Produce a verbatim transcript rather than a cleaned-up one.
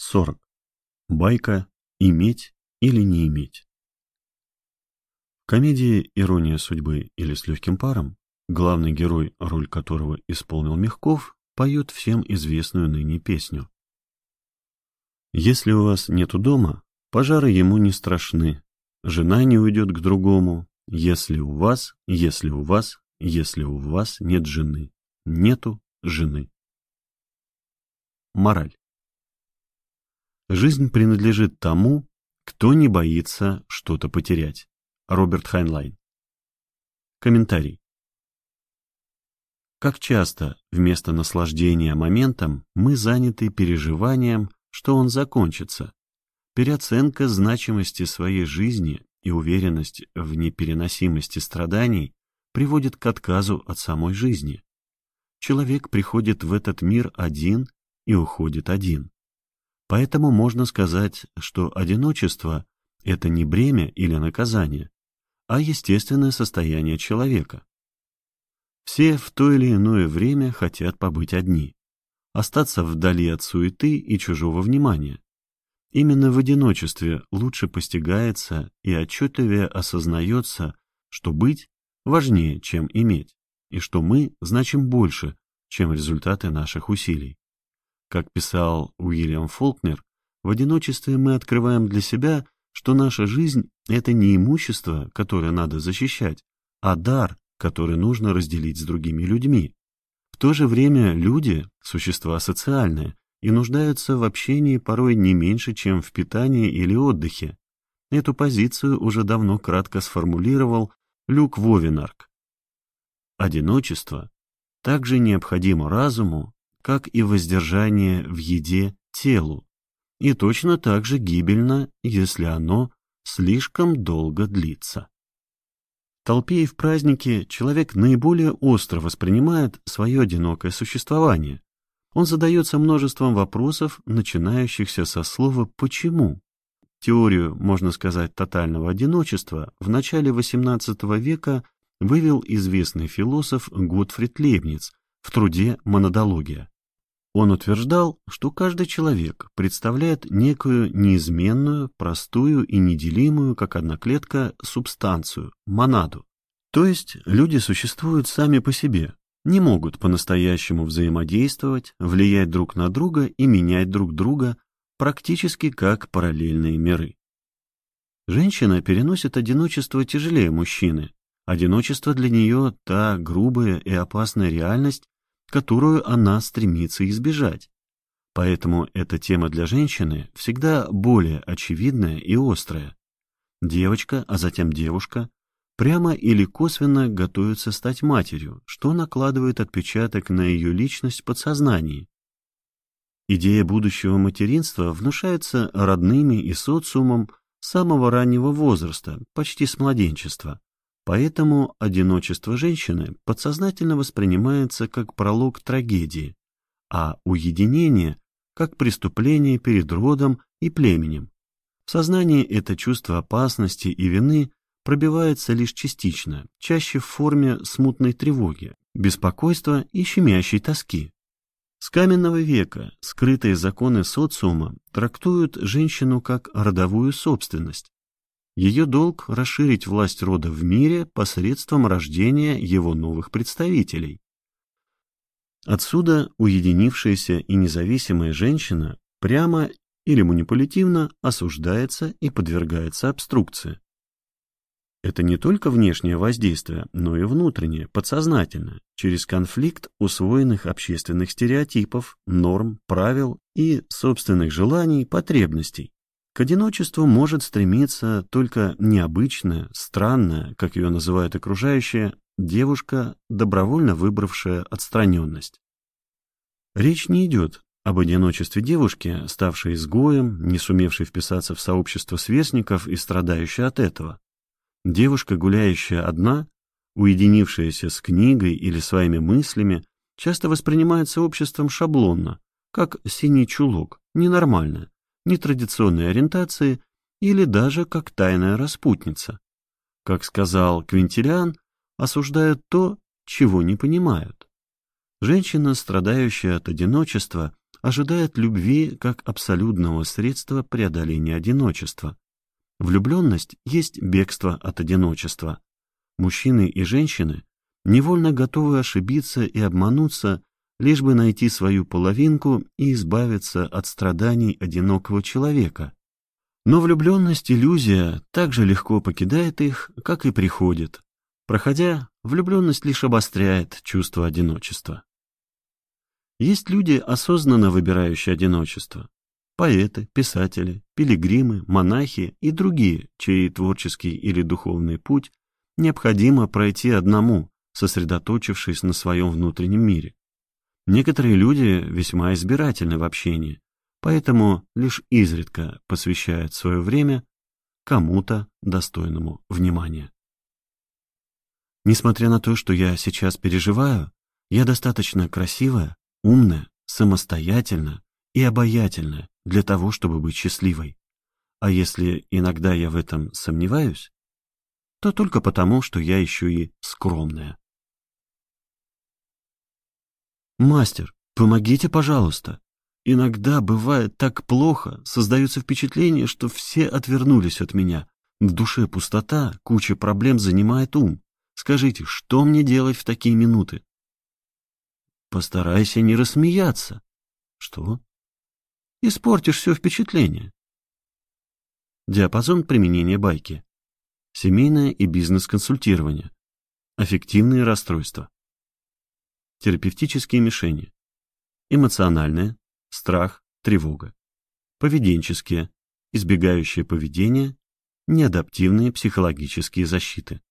сорок. Байка «Иметь или не иметь». В комедии «Ирония судьбы» или «С легким паром» главный герой, роль которого исполнил Мягков, поет всем известную ныне песню. Если у вас нету дома, пожары ему не страшны, жена не уйдет к другому, если у вас, если у вас, если у вас нет жены, нету жены. Мораль. Жизнь принадлежит тому, кто не боится что-то потерять. Роберт Хайнлайн. Комментарий. Как часто вместо наслаждения моментом мы заняты переживанием, что он закончится. Переоценка значимости своей жизни и уверенность в непереносимости страданий приводит к отказу от самой жизни. Человек приходит в этот мир один и уходит один. Поэтому можно сказать, что одиночество – это не бремя или наказание, а естественное состояние человека. Все в то или иное время хотят побыть одни, остаться вдали от суеты и чужого внимания. Именно в одиночестве лучше постигается и отчетливее осознается, что быть важнее, чем иметь, и что мы значим больше, чем результаты наших усилий. Как писал Уильям Фолкнер, в одиночестве мы открываем для себя, что наша жизнь – это не имущество, которое надо защищать, а дар, который нужно разделить с другими людьми. В то же время люди – существа социальные и нуждаются в общении порой не меньше, чем в питании или отдыхе. Эту позицию уже давно кратко сформулировал Люк Вовенарк. Одиночество также необходимо разуму, как и воздержание в еде телу, и точно так же гибельно, если оно слишком долго длится. В толпе и в празднике человек наиболее остро воспринимает свое одинокое существование. Он задается множеством вопросов, начинающихся со слова «почему?». Теорию, можно сказать, тотального одиночества в начале восемнадцатого века вывел известный философ Готфрид Лейбниц в труде «Монадология». Он утверждал, что каждый человек представляет некую неизменную, простую и неделимую, как одна клетка, субстанцию, монаду. То есть люди существуют сами по себе, не могут по-настоящему взаимодействовать, влиять друг на друга и менять друг друга, практически как параллельные миры. Женщина переносит одиночество тяжелее мужчины. Одиночество для нее – та грубая и опасная реальность, которую она стремится избежать. Поэтому эта тема для женщины всегда более очевидная и острая. Девочка, а затем девушка, прямо или косвенно готовится стать матерью, что накладывает отпечаток на ее личность в подсознании. Идея будущего материнства внушается родными и социумом с самого раннего возраста, почти с младенчества. Поэтому одиночество женщины подсознательно воспринимается как пролог трагедии, а уединение – как преступление перед родом и племенем. В сознании это чувство опасности и вины пробивается лишь частично, чаще в форме смутной тревоги, беспокойства и щемящей тоски. С каменного века скрытые законы социума трактуют женщину как родовую собственность. Ее долг – расширить власть рода в мире посредством рождения его новых представителей. Отсюда уединившаяся и независимая женщина прямо или манипулятивно осуждается и подвергается обструкции. Это не только внешнее воздействие, но и внутреннее, подсознательное, через конфликт усвоенных общественных стереотипов, норм, правил и собственных желаний, потребностей. К одиночеству может стремиться только необычная, странная, как ее называют окружающие, девушка, добровольно выбравшая отстраненность. Речь не идет об одиночестве девушки, ставшей изгоем, не сумевшей вписаться в сообщество сверстников и страдающей от этого. Девушка, гуляющая одна, уединившаяся с книгой или своими мыслями, часто воспринимается обществом шаблонно, как синий чулок, ненормальная, нетрадиционной ориентации или даже как тайная распутница. Как сказал Квинтилиан, осуждают то, чего не понимают. Женщина, страдающая от одиночества, ожидает любви как абсолютного средства преодоления одиночества. Влюбленность есть бегство от одиночества. Мужчины и женщины невольно готовы ошибиться и обмануться, лишь бы найти свою половинку и избавиться от страданий одинокого человека. Но влюбленность, иллюзия, так же легко покидает их, как и приходит. Проходя, влюбленность лишь обостряет чувство одиночества. Есть люди, осознанно выбирающие одиночество. Поэты, писатели, пилигримы, монахи и другие, чей творческий или духовный путь необходимо пройти одному, сосредоточившись на своем внутреннем мире. Некоторые люди весьма избирательны в общении, поэтому лишь изредка посвящают свое время кому-то достойному внимания. Несмотря на то, что я сейчас переживаю, я достаточно красивая, умная, самостоятельная и обаятельная для того, чтобы быть счастливой. А если иногда я в этом сомневаюсь, то только потому, что я еще и скромная. «Мастер, помогите, пожалуйста. Иногда бывает так плохо, создается впечатление, что все отвернулись от меня. В душе пустота, куча проблем занимает ум. Скажите, что мне делать в такие минуты?» «Постарайся не рассмеяться». «Что?» «Испортишь все впечатление». Диапазон применения байки. Семейное и бизнес-консультирование. Аффективные расстройства. Терапевтические мишени. Эмоциональное, страх, тревога. Поведенческие, избегающее поведение, неадаптивные психологические защиты.